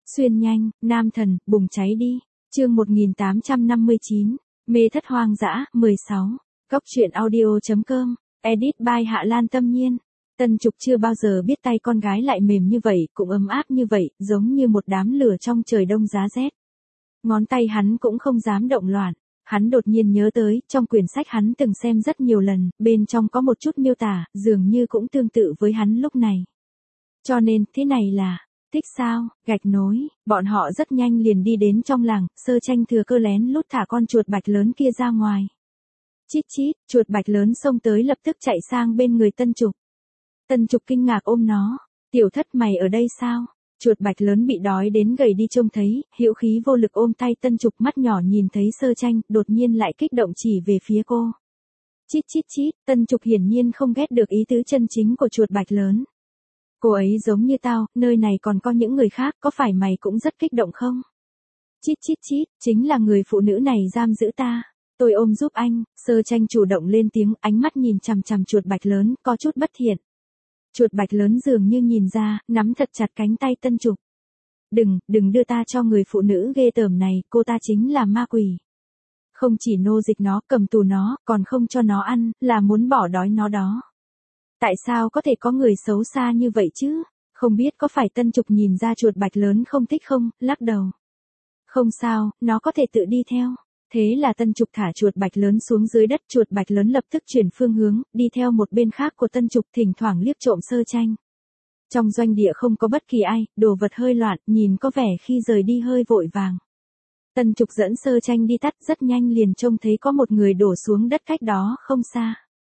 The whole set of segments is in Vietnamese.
Xuyên nhanh, nam thần, bùng cháy đi. Chương 1859, mê thất hoang dã, 16. Góc truyện audio.com, edit by Hạ Lan Tâm Nhiên. Tân Trục chưa bao giờ biết tay con gái lại mềm như vậy, cũng ấm áp như vậy, giống như một đám lửa trong trời đông giá rét. Ngón tay hắn cũng không dám động loạn. Hắn đột nhiên nhớ tới, trong quyển sách hắn từng xem rất nhiều lần, bên trong có một chút miêu tả, dường như cũng tương tự với hắn lúc này. Cho nên, thế này là, thích sao, gạch nối, bọn họ rất nhanh liền đi đến trong làng, Sơ Tranh thừa cơ lén lút thả con chuột bạch lớn kia ra ngoài. Chít chít, chuột bạch lớn xông tới lập tức chạy sang bên người Tân Trục. Tân Trục kinh ngạc ôm nó, tiểu thất mày ở đây sao? Chuột bạch lớn bị đói đến gầy đi trông thấy, hữu khí vô lực ôm tay Tân Trục, mắt nhỏ nhìn thấy Sơ Tranh, đột nhiên lại kích động chỉ về phía cô. Chít chít chít, Tân Trục hiển nhiên không ghét được ý tứ chân chính của chuột bạch lớn. Cô ấy giống như tao, nơi này còn có những người khác, có phải mày cũng rất kích động không? Chít chít chít, chính là người phụ nữ này giam giữ ta. Tôi ôm giúp anh. Sơ Tranh chủ động lên tiếng, ánh mắt nhìn chằm chằm chuột bạch lớn, có chút bất thiện. Chuột bạch lớn dường như nhìn ra, nắm thật chặt cánh tay Tân Trục. Đừng đưa ta cho người phụ nữ ghê tởm này, cô ta chính là ma quỷ. Không chỉ nô dịch nó, cầm tù nó, còn không cho nó ăn, là muốn bỏ đói nó đó. Tại sao có thể có người xấu xa như vậy chứ? Không biết có phải Tân Trục nhìn ra chuột bạch lớn không thích không, lắc đầu. Không sao, nó có thể tự đi theo. Thế là Tân Trục thả chuột bạch lớn xuống dưới đất, chuột bạch lớn lập tức chuyển phương hướng, đi theo một bên khác của Tân Trục, thỉnh thoảng liếc trộm Sơ Tranh. Trong doanh địa không có bất kỳ ai, đồ vật hơi loạn, nhìn có vẻ khi rời đi hơi vội vàng. Tân Trục dẫn Sơ Tranh đi tắt, rất nhanh liền trông thấy có một người đổ xuống đất cách đó không xa.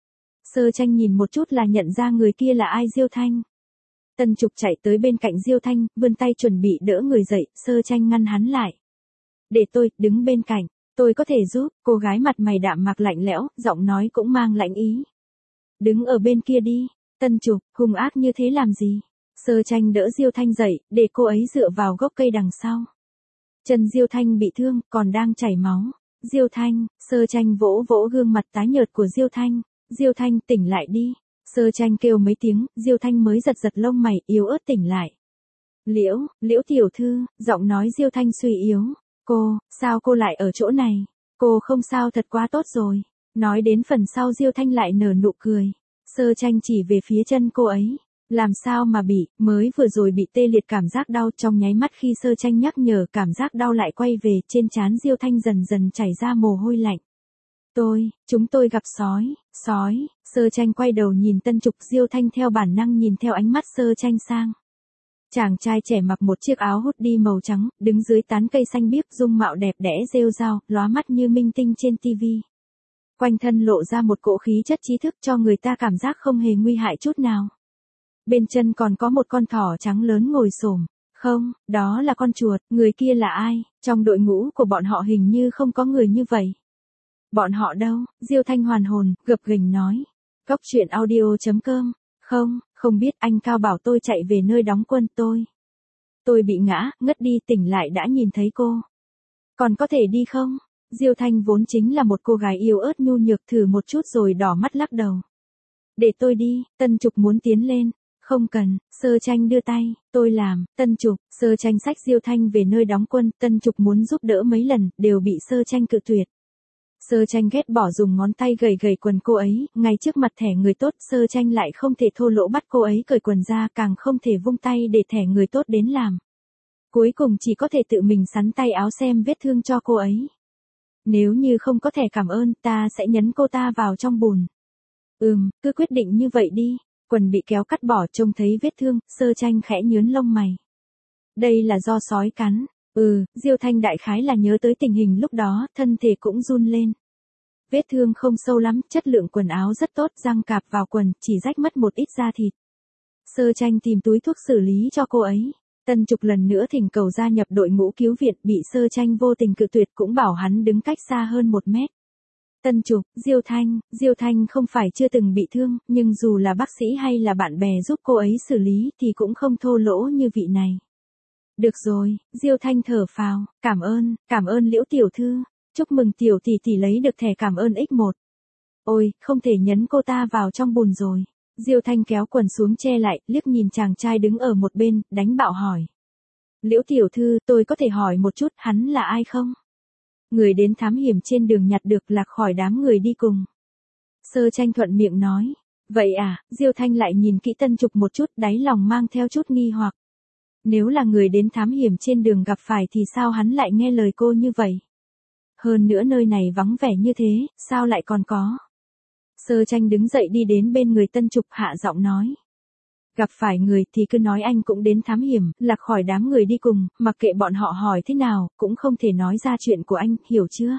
Sơ Tranh nhìn một chút là nhận ra người kia là ai, Diêu Thanh. Tân Trục chạy tới bên cạnh Diêu Thanh, vươn tay chuẩn bị đỡ người dậy, Sơ Tranh ngăn hắn lại. Để tôi, đứng bên cạnh. Tôi có thể giúp. Cô gái mặt mày đạm mạc lạnh lẽo, giọng nói cũng mang lãnh ý. Đứng ở bên kia đi. Tân Trục, hung ác như thế làm gì? Sơ Tranh đỡ Diêu Thanh dậy, để cô ấy dựa vào gốc cây đằng sau. Chân Diêu Thanh bị thương, còn đang chảy máu. Diêu Thanh, Sơ Tranh vỗ vỗ gương mặt tái nhợt của Diêu Thanh. Diêu Thanh, tỉnh lại đi. Sơ Tranh kêu mấy tiếng, Diêu Thanh mới giật giật lông mày, yếu ớt tỉnh lại. Liễu tiểu thư, giọng nói Diêu Thanh suy yếu. Sao cô lại ở chỗ này? Cô không sao, thật quá tốt rồi. Nói đến phần sau Diêu Thanh lại nở nụ cười. Sơ Tranh chỉ về phía chân cô ấy. Làm sao mà bị, mới vừa rồi bị tê liệt cảm giác đau, trong nháy mắt khi Sơ Tranh nhắc nhở cảm giác đau lại quay về, trên trán Diêu Thanh dần dần chảy ra mồ hôi lạnh. Chúng tôi gặp sói. Sơ Tranh quay đầu nhìn Tân Trục, Diêu Thanh theo bản năng nhìn theo ánh mắt Sơ Tranh sang. Chàng trai trẻ mặc một chiếc áo hoodie màu trắng, đứng dưới tán cây xanh biếc, dung mạo đẹp đẽ rêu rao, lóa mắt như minh tinh trên tivi. Quanh thân lộ ra một cỗ khí chất trí thức cho người ta cảm giác không hề nguy hại chút nào. Bên chân còn có một con thỏ trắng lớn ngồi xổm. Không, đó là con chuột. Người kia là ai? Trong đội ngũ của bọn họ hình như không có người như vậy. Bọn họ đâu? Diêu Thanh hoàn hồn, gập ghềnh nói. Góc truyện audio.com. Không biết, anh Cao bảo tôi chạy về nơi đóng quân. Tôi bị ngã, ngất đi, tỉnh lại đã nhìn thấy cô. Còn có thể đi không? Diêu Thanh vốn chính là một cô gái yếu ớt nhu nhược, thử một chút rồi đỏ mắt lắc đầu. Để tôi đi. Tân Trục muốn tiến lên. Không cần. Sơ Tranh đưa tay. Tôi làm. Tân Trục. Sơ Tranh xách Diêu Thanh về nơi đóng quân. Tân Trục muốn giúp đỡ mấy lần, đều bị Sơ Tranh cự tuyệt. Sơ Tranh ghét bỏ dùng ngón tay gầy quần cô ấy, ngay trước mặt thẻ người tốt, Sơ Tranh lại không thể thô lỗ bắt cô ấy cởi quần ra, càng không thể vung tay để thẻ người tốt đến làm. Cuối cùng chỉ có thể tự mình sắn tay áo xem vết thương cho cô ấy. Nếu như không có thẻ cảm ơn, ta sẽ nhấn cô ta vào trong bùn. Cứ quyết định như vậy đi. Quần bị kéo cắt bỏ, trông thấy vết thương, Sơ Tranh khẽ nhướng lông mày. Đây là do sói cắn. Diêu Thanh đại khái là nhớ tới tình hình lúc đó, thân thể cũng run lên. Vết thương không sâu lắm, chất lượng quần áo rất tốt, răng cạp vào quần, chỉ rách mất một ít da thịt. Sơ Tranh tìm túi thuốc xử lý cho cô ấy. Tân Trục lần nữa thỉnh cầu gia nhập đội ngũ cứu viện, bị Sơ Tranh vô tình cự tuyệt, cũng bảo hắn đứng cách xa hơn 1 mét. Tân Trục, Diêu Thanh không phải chưa từng bị thương, nhưng dù là bác sĩ hay là bạn bè giúp cô ấy xử lý thì cũng không thô lỗ như vị này. Được rồi. Diêu Thanh thở phào. Cảm ơn Liễu tiểu thư. Chúc mừng tiểu tỷ tỷ lấy được thẻ cảm ơn X1. Ôi, không thể nhấn cô ta vào trong bùn rồi. Diêu Thanh kéo quần xuống che lại, liếc nhìn chàng trai đứng ở một bên, đánh bạo hỏi. Liễu tiểu thư, tôi có thể hỏi một chút, hắn là ai không? Người đến thám hiểm trên đường nhặt được lạc khỏi đám người đi cùng. Sơ Tranh thuận miệng nói. Vậy à, Diêu Thanh lại nhìn kỹ Tân Trục một chút, đáy lòng mang theo chút nghi hoặc. Nếu là người đến thám hiểm trên đường gặp phải thì sao hắn lại nghe lời cô như vậy? Hơn nữa nơi này vắng vẻ như thế, sao lại còn có? Sơ Tranh đứng dậy đi đến bên người Tân Trục hạ giọng nói. Gặp phải người thì cứ nói anh cũng đến thám hiểm, lạc khỏi đám người đi cùng, mặc kệ bọn họ hỏi thế nào, cũng không thể nói ra chuyện của anh, hiểu chưa?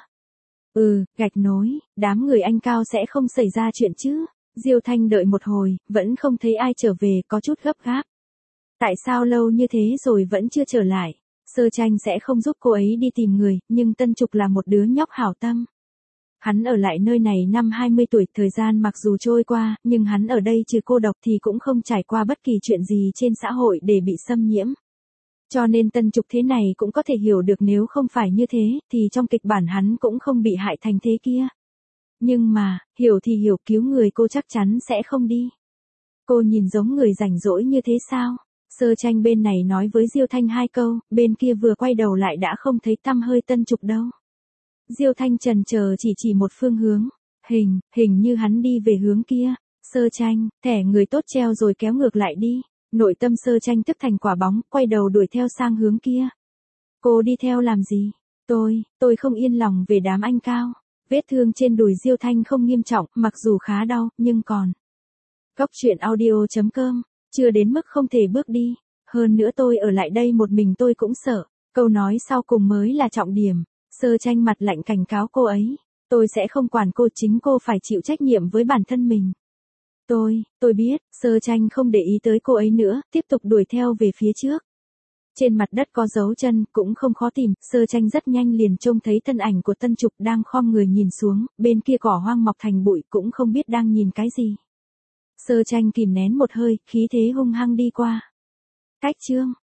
Gạch nối, đám người anh Cao sẽ không xảy ra chuyện chứ? Diêu Thanh đợi một hồi, vẫn không thấy ai trở về, có chút gấp gáp. Tại sao lâu như thế rồi vẫn chưa trở lại? Sơ Tranh sẽ không giúp cô ấy đi tìm người, nhưng Tân Trục là một đứa nhóc hảo tâm. Hắn ở lại nơi này năm 20 tuổi, thời gian mặc dù trôi qua, nhưng hắn ở đây trừ cô độc thì cũng không trải qua bất kỳ chuyện gì trên xã hội để bị xâm nhiễm. Cho nên Tân Trục thế này cũng có thể hiểu được, nếu không phải như thế, thì trong kịch bản hắn cũng không bị hại thành thế kia. Nhưng mà, hiểu thì hiểu, cứu người cô chắc chắn sẽ không đi. Cô nhìn giống người rảnh rỗi như thế sao? Sơ Tranh bên này nói với Diêu Thanh 2 câu, bên kia vừa quay đầu lại đã không thấy tăm hơi Tân Trục đâu. Diêu Thanh chần chờ chỉ một phương hướng. Hình như hắn đi về hướng kia. Sơ Tranh, thẻ người tốt treo rồi kéo ngược lại đi. Nội tâm Sơ Tranh tức thành quả bóng, quay đầu đuổi theo sang hướng kia. Cô đi theo làm gì? Tôi không yên lòng về đám anh Cao. Vết thương trên đùi Diêu Thanh không nghiêm trọng, mặc dù khá đau, nhưng còn. Góc truyện audio.com, chưa đến mức không thể bước đi. Hơn nữa tôi ở lại đây một mình tôi cũng sợ. Câu nói sau cùng mới là trọng điểm. Sơ Tranh mặt lạnh cảnh cáo cô ấy. Tôi sẽ không quản cô, chính cô phải chịu trách nhiệm với bản thân mình. Tôi biết, Sơ Tranh không để ý tới cô ấy nữa, tiếp tục đuổi theo về phía trước. Trên mặt đất có dấu chân, cũng không khó tìm, Sơ Tranh rất nhanh liền trông thấy thân ảnh của Tân Trục đang khom người nhìn xuống, bên kia cỏ hoang mọc thành bụi, cũng không biết đang nhìn cái gì. Sơ Tranh kìm nén một hơi, khí thế hung hăng đi qua. Cách chương